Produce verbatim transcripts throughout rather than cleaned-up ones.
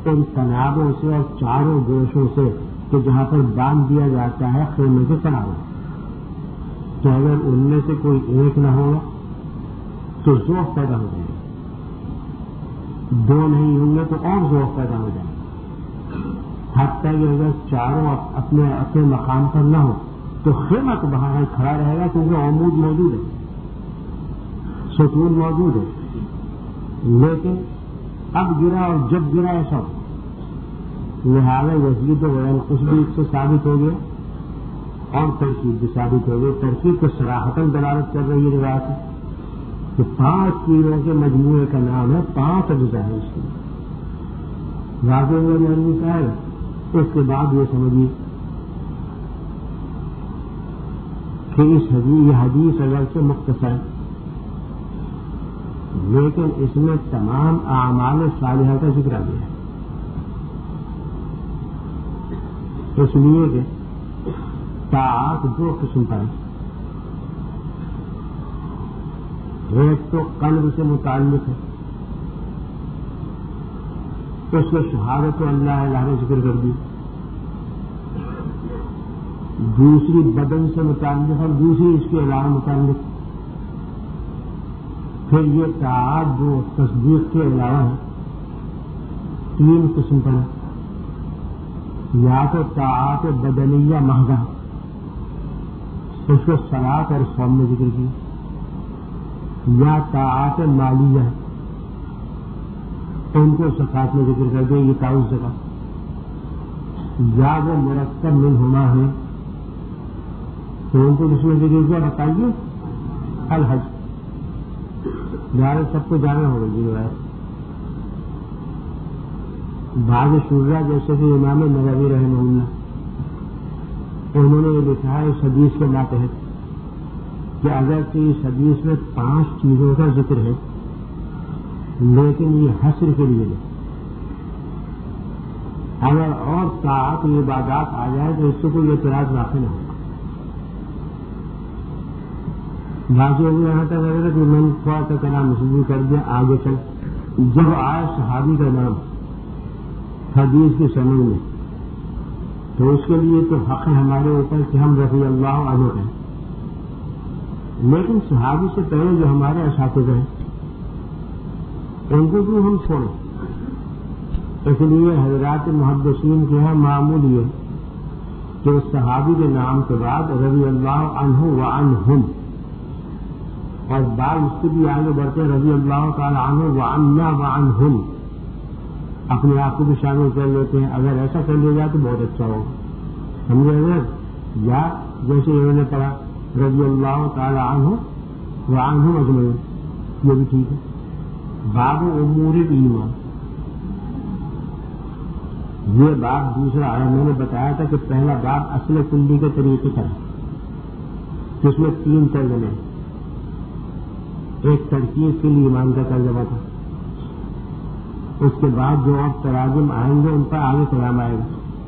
ان تنابوں سے اور چاروں گوشوں سے کہ جہاں پر باندھ دیا جاتا ہے خیمے کے کناروں، تو اگر ان میں سے کوئی ایک نہ ہوگا تو ذوق پیدا ہو جائے گا، دو نہیں ہوں گے تو اور ذوق پیدا ہو جائے گا، حتیٰ کہ اگر چاروں اپنے اپنے مقام پر نہ ہو تو خیمہ تو باہر کھڑا رہے گا کیونکہ عمود موجود ہے، ستون موجود ہے، لیکن اب گرا اور جب گرا ایسا ہو، لہٰذا یزید و غیر کچھ بھی اس سے ثابت ہو گیا اور ترکیب بھی ثابت ہو گئی۔ ترکیب کو صراحتاً دلالت کر رہی ہے روایت کہ پانچ چیزوں کے مجموعے کا نام ہے، پانچ اجزاء ہے اس کے واضح ہوا نہیں کہا ہے۔ اس کے بعد یہ سمجھیے کہ اس حدیث یہ حدیث اگر سے مختصر ہے لیکن اس میں تمام اعمال صالحہ کا ذکر آ گیا ہے، اس لیے کہ طاعات دو قسم پر ہے، ایک تو قلب سے متعلق ہے، اس کو شہادت اللہ الہ نے ذکر کر دی، دوسری بدن سے متعلق اور دوسری اس کے علاوہ متعلق، پھر یہ طاعات جو تصدیق کے علاوہ ہے تین قسم پر ہے، یا تو طاعات بدنیہ محض، اس کو صلاۃ اور صوم میں ذکر کی، یا طاعات مالیہ ان کو زکات میں ذکر کر دیں، یہ تعاون زکات، یا وہ مرکب منہما ہے تو ان کو جس میں ذکر کیا بتائیے الحج، یار سب کو جانا ہوگا جی روایت۔ بعض شورا جیسے کہ امام نووی رحمہ اللہ انہوں نے یہ لکھا ہے اس حدیث کے ماتحت کہ اگرچہ اس حدیث میں پانچ چیزوں کا ذکر ہے لیکن یہ حصر کے لیے نہیں، اگر اور طاعت و عبادات آ جائے تو اس سے کوئی اعتراض واقع نہ ہوگا۔ باقی یہاں تک اگر کہ میں نے تھوڑا سا کا نام مسلم کر دیا، آگے چل جب آئے صحابی کا نام حدیث کی سند میں تو اس کے لیے تو حق ہے ہمارے اوپر کہ ہم رضی اللہ عنہ ہیں، لیکن صحابی سے پہلے جو ہمارے اساتذہ ہیں ان کو بھی ہم چھوڑیں، اس لیے حضرات محدثین کے یہاں معمول یہ کہ صحابی کے نام کے بعد رضی اللہ عنہ وعنہم، اور بعض اس سے بھی آگے بڑھتے رضی اللہ تعالی عنہ وعنا وعنہم، اپنے آپ کو بھی شامل کر لیتے ہیں۔ اگر ایسا کر لیا جائے تو بہت اچھا ہوگا، سمجھے اگر یا جیسے انہوں نے پڑھا رضی اللہ تعالی عنہ وعنہم اجمعین، یہ بھی ٹھیک ہے۔ باب امور ایمان، یہ باب دوسرا ہے، میں نے بتایا تھا کہ پہلا باب اصل کلی کے طریقے کا ہے جس میں تین ترجمے ہیں، ایک ترکیب کے لیے ایمان کا ترجمہ تھا، اس کے بعد جو اور تراجم آئیں گے ان پر آگے کلام آئے گا۔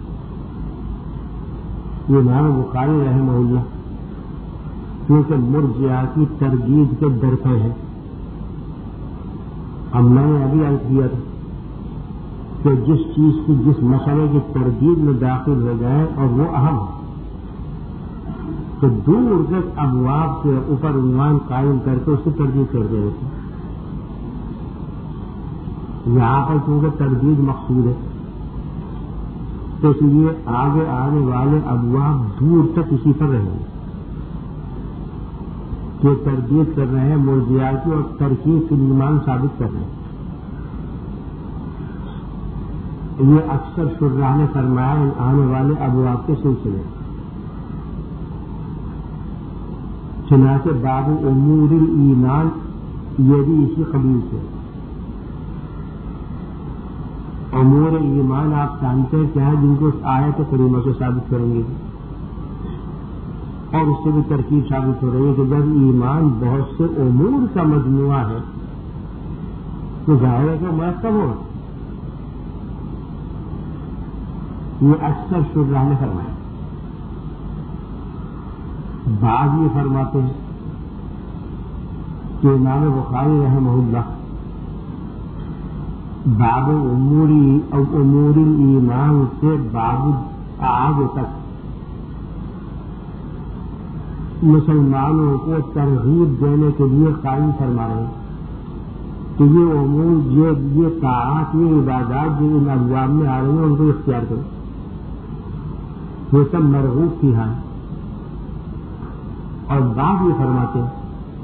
یہ امام بخاری رحمہ اللہ کیونکہ مرجئہ کی تردید کے درپے ہیں، اب میں نے ابھی عرض کیا تھا کہ جس چیز کی جس مسئلے کی تردید میں داخل ہو جائے اور وہ اہم ہے تو دور تک ابواب کے اوپر عنوان قائم کر کے اس کی تردید کر دے دیتے ہیں۔ یہاں پر چونکہ تردید مقصود ہے تو اس لیے آگے آنے والے ابواب دور تک اسی پر رہیں گے کہ تردید کر رہے ہیں مرجئہ کی اور ترکیب فی الایمان ثابت کر رہے ہیں۔ یہ اکثر شرح نے فرمایا آنے والے ابواب کے سلسلے، چنانچہ باب امور ایمان یہ بھی اسی قبیل سے۔ امور ایمان آپ جانتے ہیں کیا ہے، جن کو آیت کریمہ سے ثابت کریں گے اور اس سے بھی ترکیب ثابت ہو رہی ہے کہ جب ایمان بہت سے امور کا مجموعہ ہے تو ظاہر ہے کہ مرکب ہو، یہ اکثر شرح نے فرمایا۔ بعض یہ فرماتے ہیں کہ امام بخاری رحمہ اللہ باب اموری امور ایمان سے باب آگے تک مسلمانوں کو ترغیب دینے کے لیے قائم فرما رہے ہیں کہ یہ امور یہ یہ طاعات یہ عبادات جو ان ابواب میں آ رہے ہیں ان کو اختیار کرو. یہ سب مرغوب کی ہیں. اور بات یہ فرماتے ہیں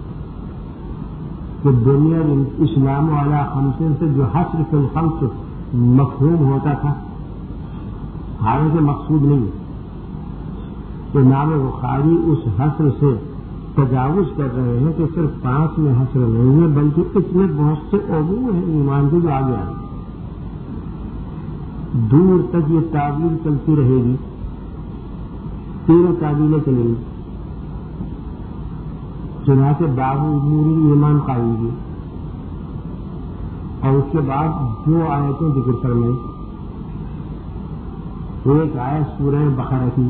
کہ دنیا اسلام والا خمسین سے جو حسر فی الخمس مفہوم ہوتا تھا حالانکہ مقصود نہیں ہے. امام بخاری اس حسر سے تجاوز کر رہے ہیں کہ صرف پانچ میں حسر نہیں ہے بلکہ اس میں بہت سے امور ہیں ایمان کے جو آگے آئے. دور تک یہ تعبیر چلتی رہے گی. تین تعبیریں چلیں گی. چنانچہ باب امور ایمان قائم کی اور اس کے بعد دو آیتیں ذکر فرمائیں. ایک آیت سورہ بقرہ کی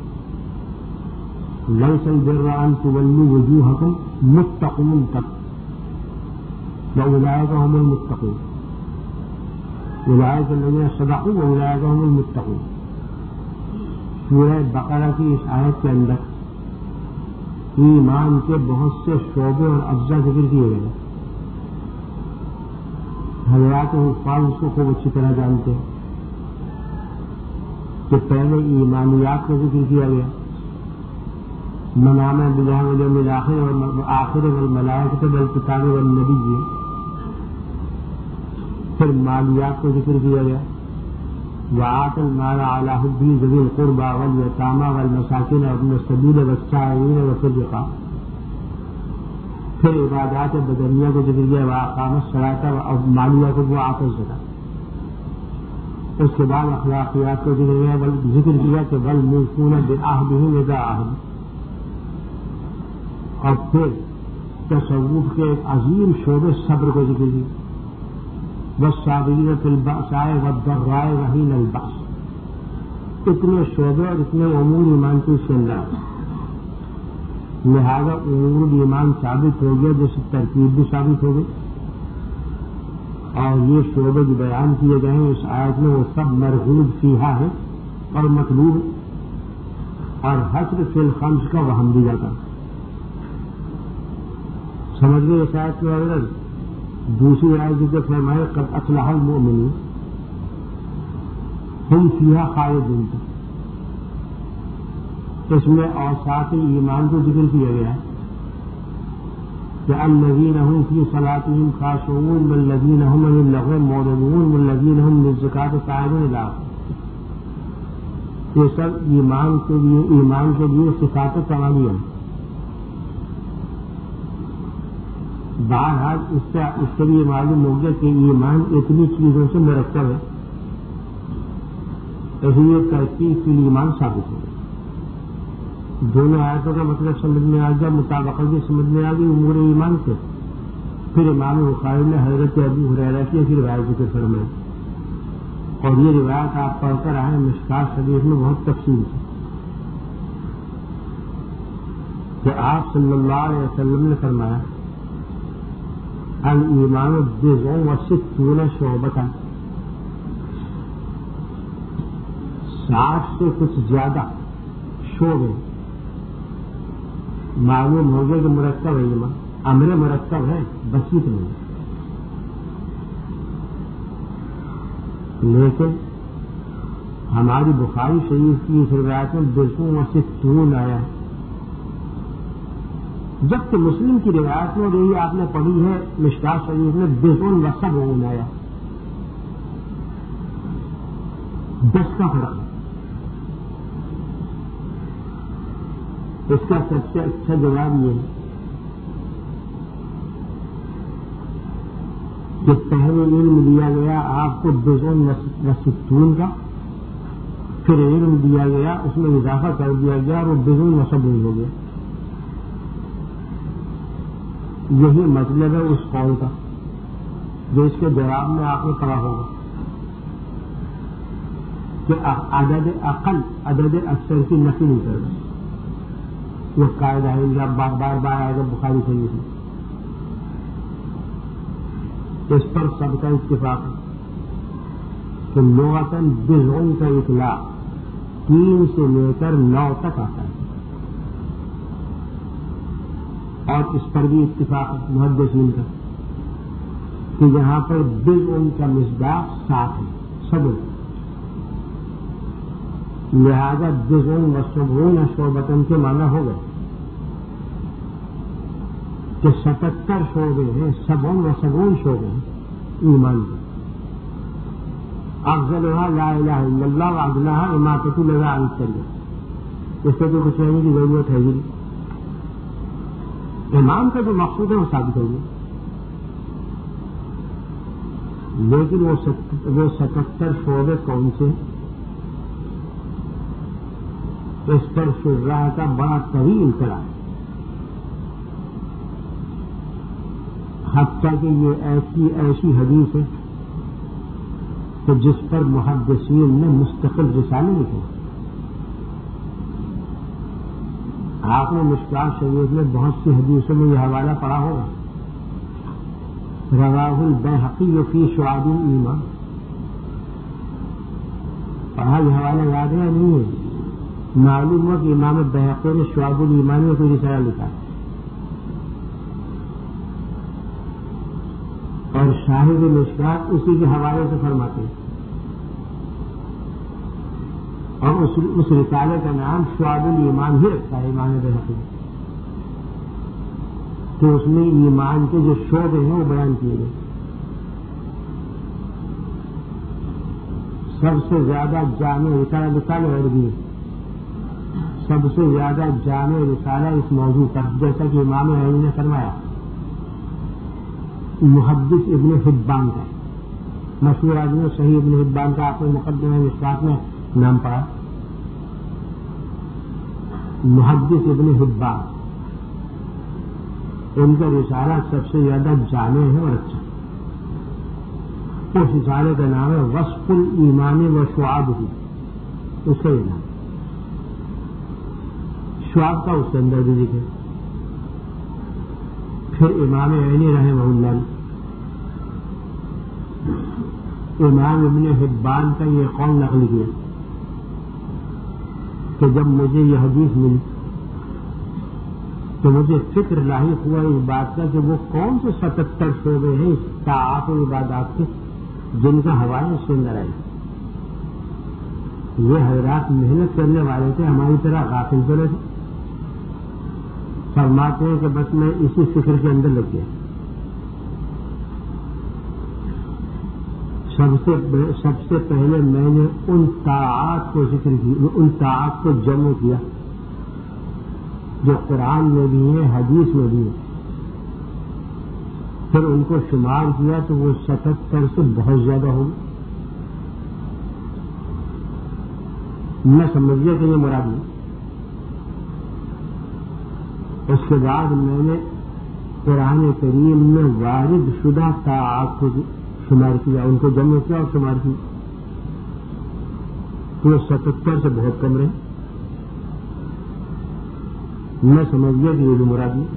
لیس البر ان تولوا وجوہکم متقون تک واولئک هم المتقون اولئک الذین صدقوا واولئک هم المتقون. سورہ بقرہ کی اس آیت کے اندر ایمان کے بہت سے شعبے اور اجزاء ذکر کیے گئے. حضرات حفاظ اس کو خوب اچھی طرح جانتے ہیں کہ پہلے ایمانیات کا ذکر کیا گیا. من آمن باللہ والیوم الآخر والآخر والملائکۃ والکتاب والنبی. پھر مالیات کا ذکر کیا گیا. وآت المال علی حبہ ذوی القربى والیتامى والمساکین وابن السبیل والسائلین وفی الرقاب. پھر عبادات بدنیہ کو ذکر کیا. واقام الصلاۃ اور مالیہ کو وآت الزکاۃ. اس کے بعد اخلاقیات کو ذکر کیا ذکر کیا کہ والموفون بعہدہم اذا عاہدوا. اور پھر تصوف کے ایک عظیم شعبے صبر کو ذکر کی. والصابرین فی البأساء والضراء وحین البأس. اتنے شعبے اور اتنے امور ایمان کی اس کے اندر لہذا امور ایمان ثابت ہو گیا جیسے ترکیب بھی ثابت ہو گئی. اور یہ شعبے جو بیان کیے گئے ہیں اس آیت میں وہ سب مرغوب فیہا ہے اور مطلوب. اور حسر فی الخمس کا وہم بھی جاتا ہے. سمجھ گئے اس آیت کے اندر. دوسری آیت ذکر فرمائے قد افلح المؤمنون ہم فیہا خالدون. اس میں اوصاف ایمان کو ذکر کیا گیا ہے کہ الذین هم فی صلاتهم خاشعون والذین هم عن اللغو معرضون والذین هم للزکاۃ فاعلون الی آخر. یہ سب ایمان کے لیے ایمان کے لیے صفات کمالیہ ہیں. بہرحال اس سے اس سے بھی معلوم ہو گیا کہ ایمان اتنی چیزوں سے مرکب ہے. اس لیے ترتیب کے لیے ایمان ثابت ہو گیا. دونوں آیتوں کا مطلب سمجھ میں آ گیا. مطابقت بھی سمجھ میں آ گئی امور ایمان سے. پھر امام بخاری نے حضرت ابو ہریرہ کی ایسی روایت ذکر فرمائی اور یہ روایت آپ پڑھ کر آئے مشکات شریف میں بہت تفصیل ہے کہ آپ صلی اللہ علیہ وسلم نے فرمایا الایمان بضع وستون شعبۃ. ساٹھ سے کچھ زیادہ شعبے. معلوم ہو گیا کہ مرکب ہے ایمان. امر مرکب ہے بسیط نہیں. لیکن ہماری بخاری شریف کی اس روایت میں بضع وستون آیا ہے جبکہ مسلم کی روایت میں یہی آپ نے پڑھی ہے مشکات شریف میں بضع وسبعون آیا. دس کا فرق. اس کا سب سے اچھا جواب یہ ہے کہ پہلے علم دیا گیا آپ کو بضع وستون کا. پھر علم دیا گیا اس میں اضافہ کر دیا گیا اور وہ بضع وسبعون ہو گیا. یہی مطلب ہے اس قول کا جو اس کے جواب میں آپ نے پڑھا ہوگا کہ عدد اقل عدد اکثر کی نفی نہیں کر رہے. وہ قاعدہ ہے یا بار بار بار آئے گا بخاری شریف میں. اس پر سب کا اتفاق ہے. کہ لغتاً بضع کا اطلاق تین سے لے کر نو تک آتا ہے، اور اس پر بھی اتفاق ہے محدثین کا کہ یہاں پر بضع کا مصداق سات ہے، سبع، لہذا بضع و سبعون شعبۃ کے معنی ہو گئے کہ ستتر شعبے ہیں، سبع و سبعون شعبے ہیں ایمان کے. افضلها لا الہ الا اللہ وادناها اماطۃ الاذى عن الطریق. اس سے تو کچھ کہنے کی ضرورت ہے ہی. ایمان کا جو مقصود ہے وہ ثابت ہوگی، لیکن وہ وہ ستتر شعبے کون سے؟ اس پر شرح کا بڑا طویل کرا ہے، حتیٰ کہ یہ ایسی ایسی حدیث ہے کہ جس پر محدثین نے مستقل رسالے لکھے. آپ نے مشکات شریف میں بہت سی حدیثوں میں یہ حوالہ پڑھا ہوگا، رواہ البیہقی فی شعاب الایمان. پڑھا یہ حوالہ یاد ہے یا نہیں ہے؟ معلوم ہوا کہ امام بیہقی نے شعاب الایمان میں کوئی رسالہ لکھا ہے، اور شاہد مشکات اسی کے حوالے سے فرماتے ہیں، اور اس, اس رسالے کا نام شعاب الایمان ہی رکھتا ہے امام بیہقی، تو اس میں ایمان کے جو شعبے ہیں وہ بیان کیے گئے. سب سے زیادہ جامع رسالہ رسالہ عربی، سب سے زیادہ جامع رسالہ اس موضوع پر، جیسا کہ امام علی نے فرمایا، محدث ابن حبان کا مشہور آدمی صحیح ابن حبان کا آپ نے مقدمہ مشکات میں نام پڑا. محدث ابن حبان، ان کا رسالہ سب سے زیادہ جامع ہے اور اچھا. اس رسالے کا نام ہے وصف الایمان و شعابہ، اس کا یہ نام. شعاب کا اس کے اندر بھی لکھے. پھر امام عینی رحمہ اللہ نے امام ابن حبان کا یہ قول نقل کیا کہ جب مجھے یہ حدیث ملی تو مجھے فکر لاحق ہوا اس بات کا کہ وہ کون سے ستتر شعبے ہیں اس طاعات و عبادات کے جن کا حوالہ اس کے اندر آئے. یہ حضرات محنت کرنے والے تھے، ہماری طرح غافل تو نہیں تھے. فرماتے ہیں کہ بس میں اسی فکر کے اندر لگ گیا. سب سے سب سے پہلے میں نے ان طاعات کو ذکر کی، ان طاعات کو جمع کیا جو قرآن میں بھی ہیں حدیث میں بھی ہیں. پھر ان کو شمار کیا تو وہ ستتر سے بہت زیادہ ہو گئے. میں سمجھ گیا کہ یہ مراد نہیں. اس کے بعد میں نے قرآن کریم میں وارد شدہ طاعات کو شمار کیا، ان کو جمع کیا اور شمار کیا تو وہ ستتر سے بہت کم رہے. میں سمجھ گیا کہ یہ بھی مراد نہیں.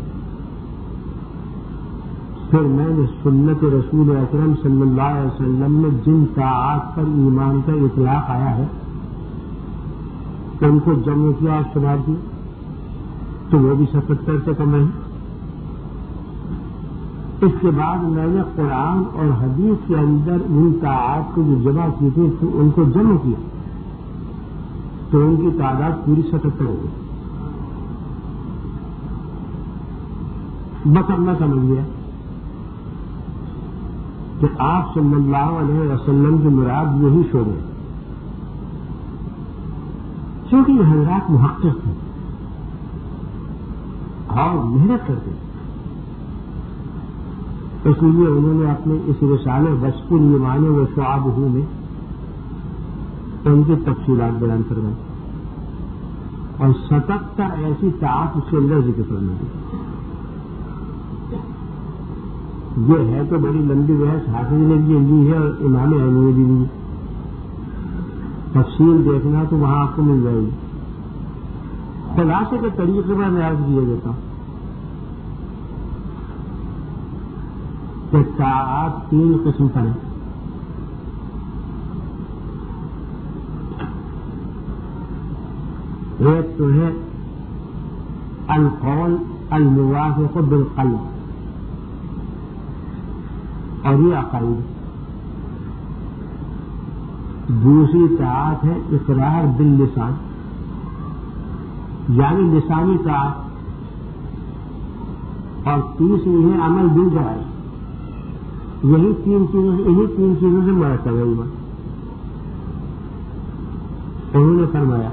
پھر میں نے سنت رسول اکرم صلی اللہ علیہ وسلم میں جن طاعات پر ایمان کا اطلاق آیا ہے ان کو جمع کیا اور شمار کیا تو وہ بھی ستتر سے کم ہے. اس کے بعد میں نے قرآن اور حدیث کے اندر ان طاعات کو جو جمع کی تھی ان کو جمع کیا تو ان کی تعداد پوری ستتر ہو گئی. بس اب میں سمجھ گیا کہ آپ صلی اللہ علیہ وسلم کی مراد یہی شعبے ہیں، کیونکہ یہ حضرات محقق ہیں اور محنت کرتے ہیں. اس لیے انہوں نے اپنے اس رسالے وصف الایمان و شعابہ میں ان کی تفصیلات بیان کروائی اور ستتر ایسی طاعت اس کے اندر ذکر فرمائی. یہ ہے تو بڑی لمبی بحث، حافظ نے بھی لی ہے اور امام عینی نے بھی لی. تفصیل دیکھنا تو وہاں آپ کو مل جائے گی. خلاصے کے طریقے پر میں عرض کیا دیتا ہوں کہ طاعات تین قسم پر ہیں. ایک تو ہے القول الموافق بالقلب، اور یہ عقائد. دوسری طاعت ہے اقرار باللسان، یعنی لسانی طاعت، اور تیسری ہے عمل بالجوارح. یہی تین چیزوں انہی تین چیزوں سے مرکب ہے ایمان. انہوں نے فرمایا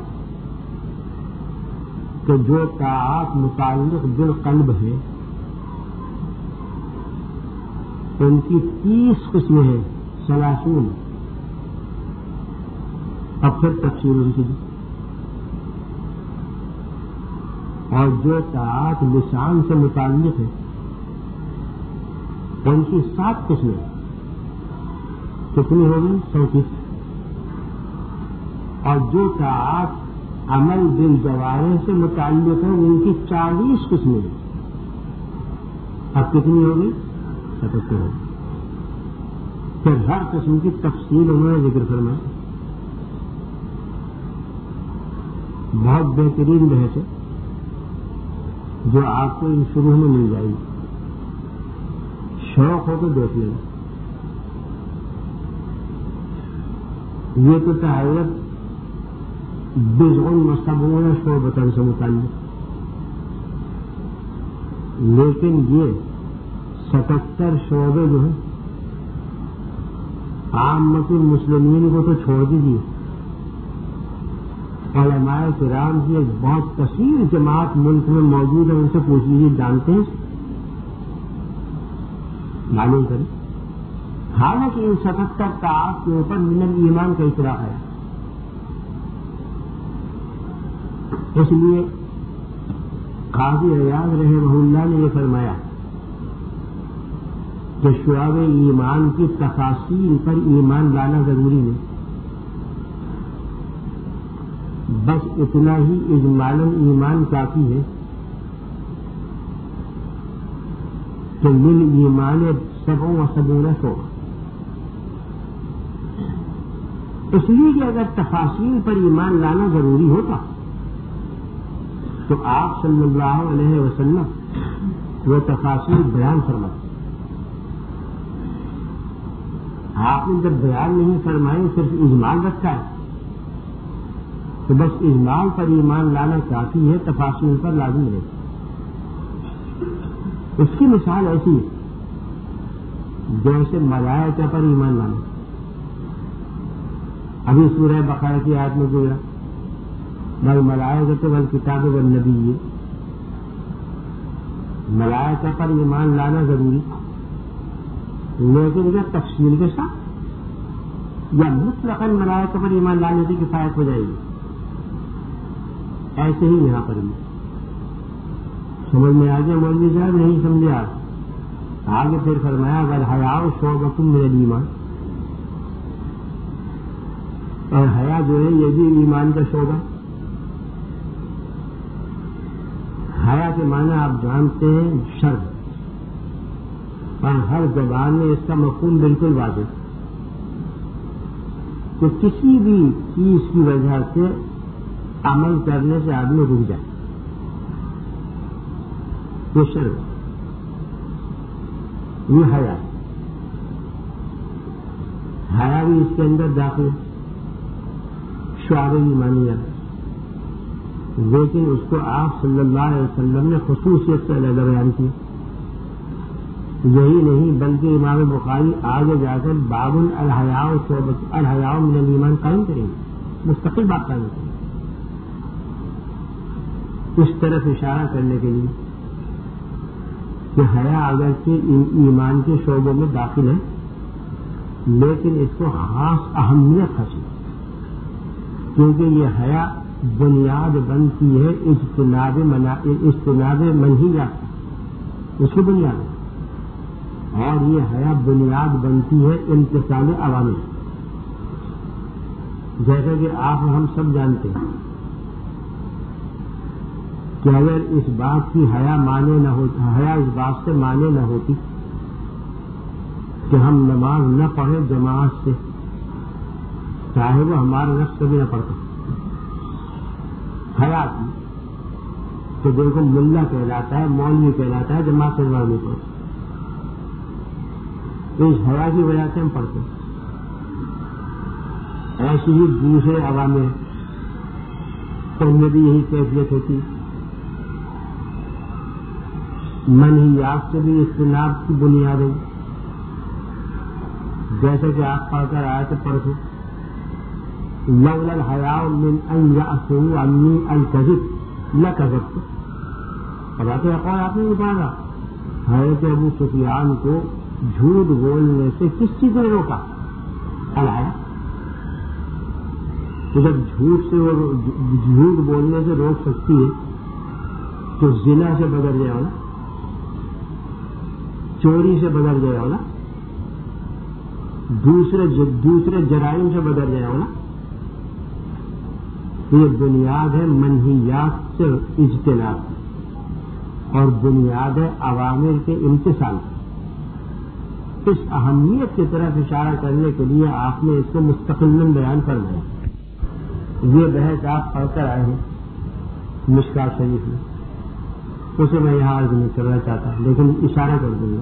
کہ جو طاعات متعلق بالقلب ہے ان کی تیس قسمیں ہیں، ثلاثون. اب پھر تفصیل ان کی دی. اور جو طاعات لسان سے متعلق ہے ان کی سات قسمیں. کتنی ہوگی؟ سینتیس. اور جو طاعات عمل بالجوارح سے متعلق ہے ان کی چالیس قسمیں. اب کتنی ہوگی؟ ستہتر ہوگی. پھر ہر قسم کی تفصیل انہوں نے ذکر فرمایا. بہت بہترین بحث ہے جو آپ کو ان شروع میں مل جائے گی. شوق ہو تو دیکھ لینا. یہ تو تحریت بزعن مستبون شعبتن سے متعلق، لیکن یہ ستہتر شعبے جو ہیں عامت المسلمین کو تو چھوڑ دیجیے، علماء کرام کی ایک بہت کثیر جماعت ملک میں موجود ہے، ان سے پوچھ لیجیے جانتے ہیں، معلوم کریں. حالانکہ ان ستہتر طاعات کے اوپر من الایمان کا اطلاق ہے. اس لیے قاضی عیاض رحمہ اللہ نے یہ فرمایا کہ شعب ایمان کی تفاصیل پر ایمان لانا ضروری نہیں، بس اتنا ہی اجمالاً ایمان کافی ہے کہ من ایمان سبع و سبعون شعبہ. اس لیے کہ اگر تفاصیل پر ایمان لانا ضروری ہوتا تو آپ صلی اللہ علیہ وسلم وہ تفاصیل بیان فرماتے. آپ نے جب بیان نہیں فرمائے صرف اجمال رکھا ہے تو بس اجمال پر ایمان لانا کافی ہے، تفاصیل پر لازم رہے. اس کی مثال ایسی ہے جیسے ملائکہ پر ایمان لانا. ابھی سورہ بقرہ کی آیت میں گویا بل ملائکہ والکتاب والنبی، ملائکہ پر ایمان لانا ضروری، لیکن یہ تفصیل کے ساتھ یا مطلقاً ملائکہ پر ایمان لانے کی کفایت ہو جائے گی. ایسے ہی یہاں پر بھی سمجھ میں آ گیا مولوی صاحب؟ نہیں سمجھے آپ؟ آگے پھر فرمایا والحیاء شعبۃ من الایمان، اور حیا جو ہے یہ بھی ایمان کا شعبہ. حیا کے معنی آپ جانتے ہیں شرم، اور ہر زبان میں اس کا مفہوم بالکل واضح کہ کسی بھی چیز کی وجہ سے عمل کرنے سے آدمی رک جائے، یہ شرم، یہ حیا. حیا بھی اس کے اندر داخل شعب ایمانیہ، لیکن اس کو آپ صلی اللہ علیہ وسلم نے خصوصیت سے علیحدہ بیان کی. یہی نہیں بلکہ امام بخاری آگے جا کر باب الحیاء شعبۃ الحیاء من الایمان قائم کریں گے، مستقل بات قائم کریں گے. اس طرف اشارہ کرنے کے لیے کہ حیا اگرچہ ایمان کے شعبوں میں داخل ہے لیکن اس کو خاص اہمیت حاصل ہے، کیونکہ یہ حیا بنیاد بنتی ہے اجتناب اجتناب منہیات، اس کی بنیاد ہے. اور یہ حیا بنیاد بنتی ہے امتثال عوامر. جیسا کہ آپ ہم سب جانتے ہیں کہ اگر اس بات کی حیا مانے نہ ہوتی، حیا اس بات سے مانے نہ ہوتی کہ ہم نماز نہ پڑھیں جماعت سے، چاہے وہ ہمارا نفس کبھی نہ پڑھتا، حیا کی تو دیکھو ملا کہلاتا ہے، مولوی کہلاتا ہے، جماعت اسلامی کو تو اس حیا کی وجہ سے ہم پڑھتے ہیں۔ ایسی ہی دوسرے عوامل تو ان میں بھی یہی کیفیت ہوتی، منہیات سے بھی اجتناب کی بنیاد ہے، جیسے کہ آپ پڑھ کر آئے تھے پرسوں لولا الحیاء من ان یعفو عنی الکذب لکذبت، بات اقوال آپ نے نہیں پڑھا حضرت ابو سفیان کو جھوٹ بولنے سے کس چیز نے روکا؟ الحیا، تو جب جھوٹ سے وہ جھوٹ بولنے سے روک سکتی ہے تو زنا سے بدل گیا ہونا، چوری سے بدل گیا ہونا، دوسرے دوسرے جرائم سے بدل گیا ہونا، یہ بنیاد ہے منہیات سے اجتناب اور بنیاد ہے عوامر کے امتثال۔ اس اہمیت کی طرف اشارہ کرنے کے لیے آپ نے اس کو مستقل بیان فرمایا۔ یہ بحث آپ پڑھ کر آئے ہیں مشکات شریف میں، اسے میں یہاں عرض نہیں کرنا چاہتا لیکن اشارہ کر دوں گا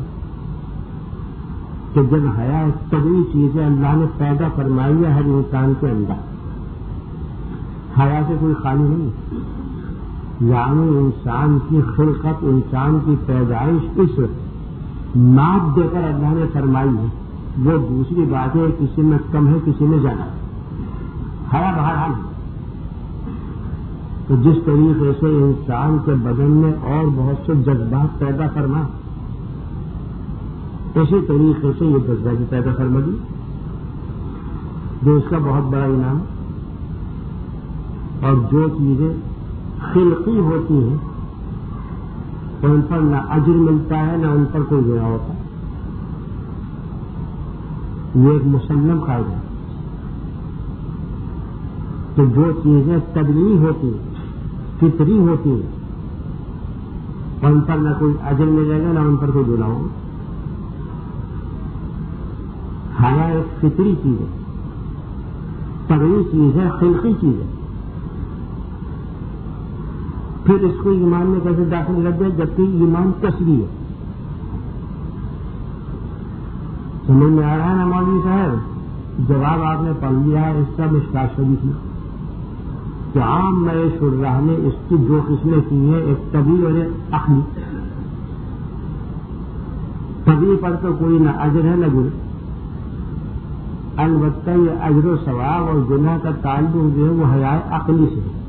کہ جب حیا طبیعی چیزیں اللہ نے پیدا فرمائی ہے ہر انسان کے اندر، حیا سے کوئی خالی نہیں، یعنی انسان کی خلقت، انسان کی پیدائش اس ماد دے کر اللہ نے فرمائی ہے، وہ دوسری بات ہے کسی میں کم ہے کسی میں زیادہ ہے، حیا بہرحال ہے۔ تو جس طریقے سے انسان کے بدن میں اور بہت سے جذبات پیدا فرما، اسی طریقے سے یہ جذبہ بھی پیدا فرما دی جو اس کا بہت بڑا انعام، اور جو چیزیں خلقی ہوتی ہیں ان پر نہ اجر ملتا ہے نہ ان پر کوئی گناہ ہوتا ہے، یہ ایک مسلم قاعدہ ہے کہ جو چیزیں طبیعی ہوتی ہیں، فطری ہوتی ہیں، ان پر نہ کوئی اجر ملے گا نہ ان پر کوئی گناہ ہوگا۔ حیا ایک فطری چیز ہے، طبیعی چیز ہے، خلقی چیز ہے، پھر اس کو ایمان میں کیسے داخل کر دیا جبکہ ایمان کسبی ہے؟ سمجھ میں آ رہا ہے نا مولوی صاحب؟ جواب آپ نے پڑھ لیا ہے اس کا مشکات شریف میں کہ عام میں شرح نے اس کی دو قسمیں کی ہیں، ایک طبیعی اور ایک عقلی۔ طبیعی پر تو کوئی نہ اجر ہے نہ گناہ، البتہ یہ اجر و ثواب اور گناہ کا تعلق جو ہے وہ حیا عقلی سے ہے۔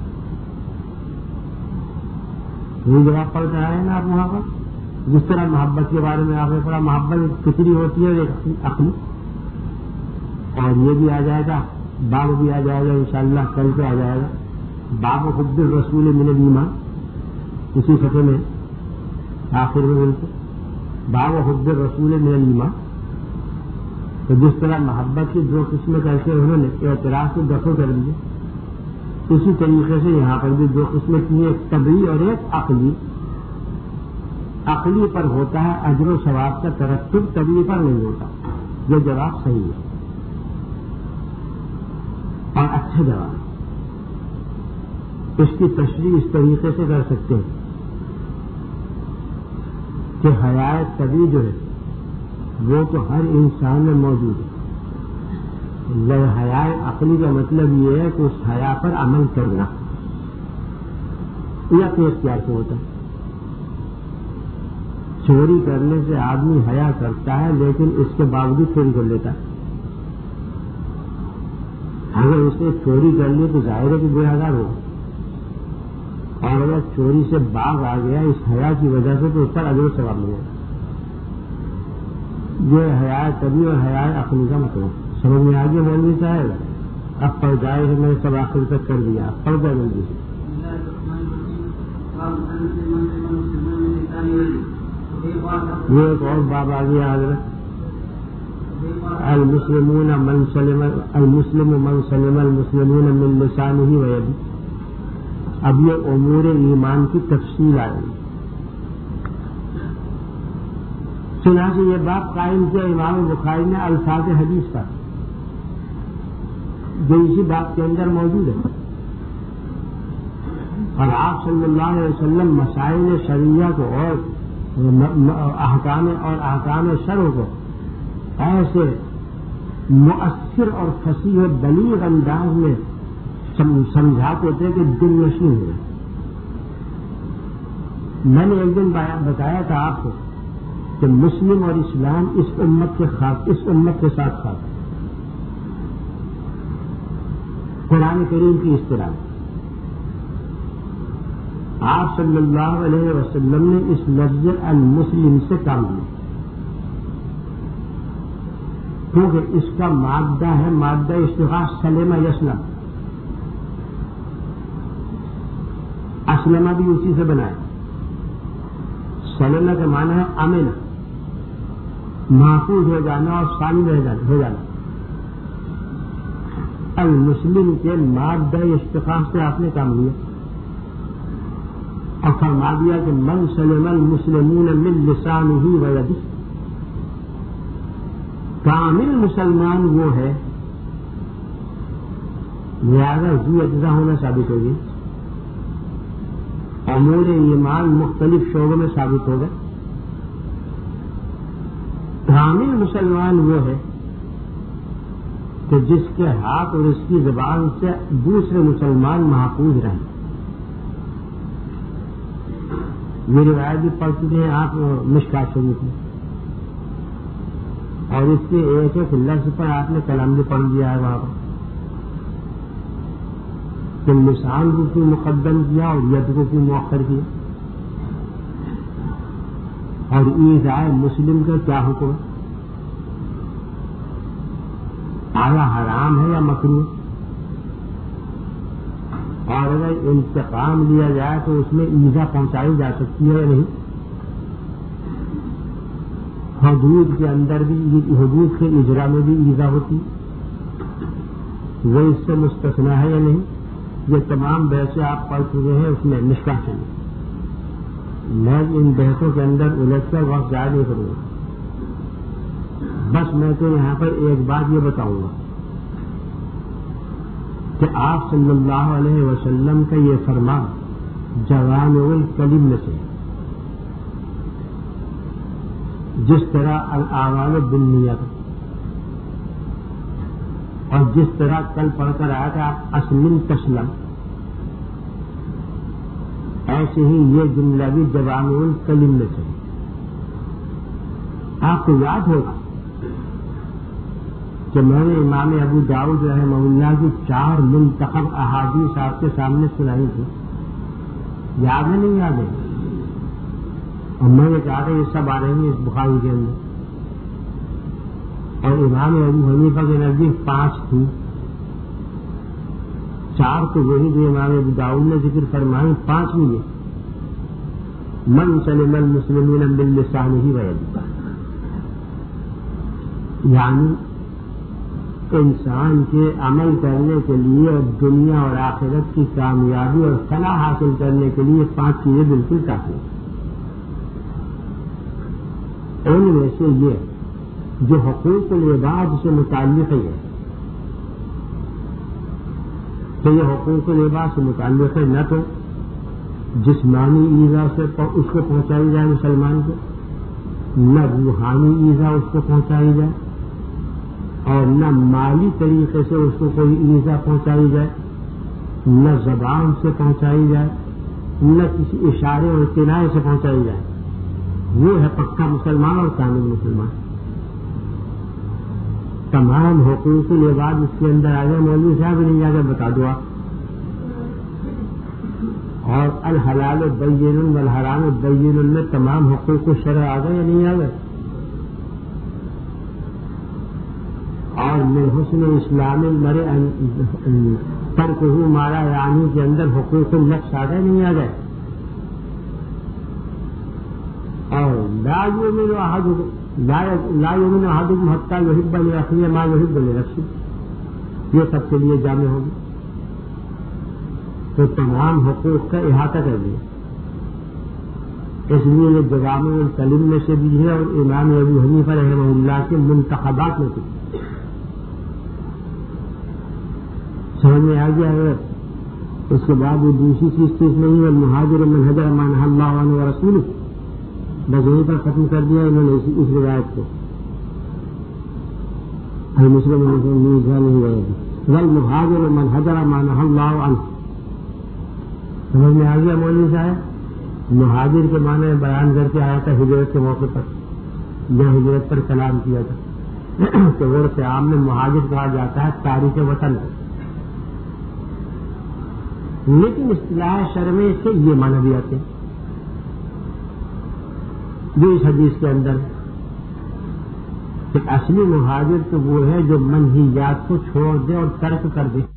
یہ جواب پڑھ کر آئے نا آپ وہاں پر، جس طرح محبت کے بارے میں آپ نے پڑھا، محبت ایک فطری ہوتی ہے اور ایک عقلی، اور یہ بھی آ جائے گا، باب بھی آ جائے گا انشاءاللہ، کل سے آ جائے گا باب حب الرسول من الایمان، اسی صفحے میں آخر میں ملتے باب حب الرسول من الایمان۔ تو جس طرح محبت کی دو قسمیں کر کے انہوں نے اعتراض کو دفع کر دیا، اسی طریقے سے یہاں پر بھی دو قسمیں کی ہیں، ایک طبیعی اور ایک عقلی۔ عقلی پر ہوتا ہے اجر و ثواب کا ترتب، طبیعی پر نہیں ہوتا۔ یہ جواب صحیح ہے اور اچھا جواب ہے، اس کی تشریح اس طریقے سے کر سکتے ہیں کہ حیا طبیعی جو ہے وہ تو ہر انسان میں موجود ہے، حیا عقلی کا مطلب یہ ہے کہ اس حیا پر عمل کرنا یا اپنے اختیار سے ہوتا ہے۔ چوری کرنے سے آدمی حیا کرتا ہے لیکن اس کے باوجود چوری کر لیتا ہے، اگر اس نے چوری کر لی تو ظاہر ہے کہ گنہگار ہوگا، اور اگر چوری سے باغ آ گیا اس حیا کی وجہ سے تو اس پر اجر و ثواب ملے گا۔ یہ حیا طبیعی اور حیا عقلی کا مطلب سمجھ میں آگے مولوی صاحب؟ اب پڑھ جائے میں نے سب آخر تک کر دیا، پڑھ جائے جلدی سے۔ یہ ایک اور باب آ گیا حضرت، المسلمون من سلم المسلم من سلم المسلمون من لسانه ویده۔ اب یہ امور ایمان کی تفصیل آئے گی۔ چنانچہ یہ باب قائم کیا امام بخاری نے الفاظ حدیث پر، جو اسی باب کے اندر موجود ہے۔ اور آپ صلی اللہ علیہ وسلم مسائل شریعہ کو اور احکام اور احکام شرع کو ایسے مؤثر اور فصیح و بلیغ انداز میں سمجھاتے تھے کہ دل نشین ہوئے. میں نے ایک دن بتایا تھا آپ کو کہ مسلم اور اسلام اس امت کے خاص اس امت کے ساتھ خاص ہے. قرآن کریم کی اصطلاح آپ صلی اللہ علیہ وسلم نے اس لفظ المسلم سے کام لیا کیونکہ اس کا مادہ ہے مادہ اشتقاق سلمہ یسلم. اسلمہ بھی اسی سے بنا ہے. سلمہ کا معنی ہے امن, محفوظ ہو جانا اور شامل ہو جانا. المسلم کے مادہ اشتقاق سے آپ نے کام لیا اور فرما دیا کہ من سلم المسلمون من لسانہ و یدہ. کامل مسلمان وہ ہے, لہذا ذو اجزا ہونا ثابت ہوگی. امور ایمان مختلف شعبوں میں ثابت ہوگا. کامل مسلمان وہ ہے کہ جس کے ہاتھ اور اس کی زبان سے دوسرے مسلمان محفوظ رہیں. یہ روایت بھی پڑھ چکے ہیں آپ مشکات شریف میں, اور اس کے ایک ایک لفظ پر آپ نے کلام بھی پڑھ دیا ہے وہاں پر کہ لسان کو کیوں مقدم کیا اور ید کو کیوں مؤخر کیا, اور ایذاء مسلم کا کیا حکم ہے, آیا حرام ہے یا مکروہ, اور اگر انتقام لیا جائے تو اس میں ایذا پہنچائی جا سکتی ہے یا نہیں. حدود کے اندر بھی حدود کے اجرا میں بھی ایذا ہوتی, وہ اس سے مستثنا ہے یا نہیں. یہ تمام بحثیں آپ پڑھ چکے ہیں اس میں نشکاش میں. میں ان بحثوں کے اندر الجھ کر وقت ضائع نہیں کروں گا. بس میں تو یہاں پر ایک بات یہ بتاؤں گا کہ آپ صلی اللہ علیہ وسلم کا یہ فرمان جوامع الکلم میں سے, جس طرح الاعمال بالنیات اور جس طرح کل پڑھ کر آیا تھا اسلم تسلم, ایسے ہی یہ جملہ بھی جوامع الکلم میں سے. آپ کو یاد ہوگا کہ میں نے امام ابو داؤد رحمہ اللہ کی چار منتخب احادیث آپ کے سامنے سنائی تھی. یاد ہے نہیں یاد ہے؟ اور میں نے کہا تھا یہ سب آ رہے ہیں اس بخاری کے اندر, اور امام ابو حنیفہ کے نزدیک پانچ تھی. چار تو وہی جو امام ابو داؤد نے ذکر فرمائی, پانچ میں یہ من سلم المسلمین من لسانہ و یدہ, یعنی انسان کے عمل کرنے کے لیے اور دنیا اور آخرت کی کامیابی اور فلاح حاصل کرنے کے لیے پانچ چیزیں بالکل کافی ہیں. ان میں سے یہ جو حقوق العباد سے متعلق ہے تو یہ حقوق العباد سے متعلق ہے, نہ تو جسمانی ایذا سے اس کو پہنچائی جائے مسلمان کو, نہ روحانی ایذا اس کو پہنچائی جائے, اور نہ مالی طریقے سے اس کو کوئی ایذا پہنچائی جائے, نہ زبان سے پہنچائی جائے, نہ کسی اشارے اور کنائے سے پہنچائی جائے. وہ ہے پکا مسلمان اور کامل مسلمان. تمام حقوق العباد اس کے اندر آ گئے. مولوی صاحب نہیں جا کر بتا دو آپ. اور الحلال بین والحرام بین میں تمام حقوق الشرع آ گئے یا نہیں آ گئے؟ اور من حسن اسلام المرء ترکہ ما لا یعنی کے اندر حقوق النفس آ گئے نہیں آ گئے؟ اور لا یؤمن احدکم لا یؤمن احدکم حتی یحب لاخیہ ما یحب لنفسہ, یہ سب کے لیے جامع ہوگی. تو تمام حقوق کا احاطہ کر دیا. اس لیے یہ جوامع الکلم میں سے بھی ہے اور امام ابو حنیفہ رحمہ اللہ کے منتخبات میں سے. سمجھ میں آ گیا ہے؟ اس کے بعد وہ دوسری چیز تو اس نہیں ہے مہاجر من حجر ما نہى اللہ عنہ ورسولہ، بس یہیں پر ختم کر دیا انہوں نے اس روایت کو. المسلم نہیں رہے گی والمہاجر من حجر ما نہى اللہ عنہ. سمجھ میں آ گیا مولوی صاحب؟ مہاجر کے معنی بیان کر کے آیا تھا ہجرت کے موقع پر، جہاں ہجرت پر کلام کیا تھا کہ عرف عام میں مہاجر کہا جاتا ہے تارک وطن، لیکن اصطلاح شرع میں سے یہ معنی بھی آتے ہیں جو اس حدیث کے اندر کہ اصلی مہاجر تو وہ ہے جو منہیات کو چھوڑ دے اور ترک کر دے.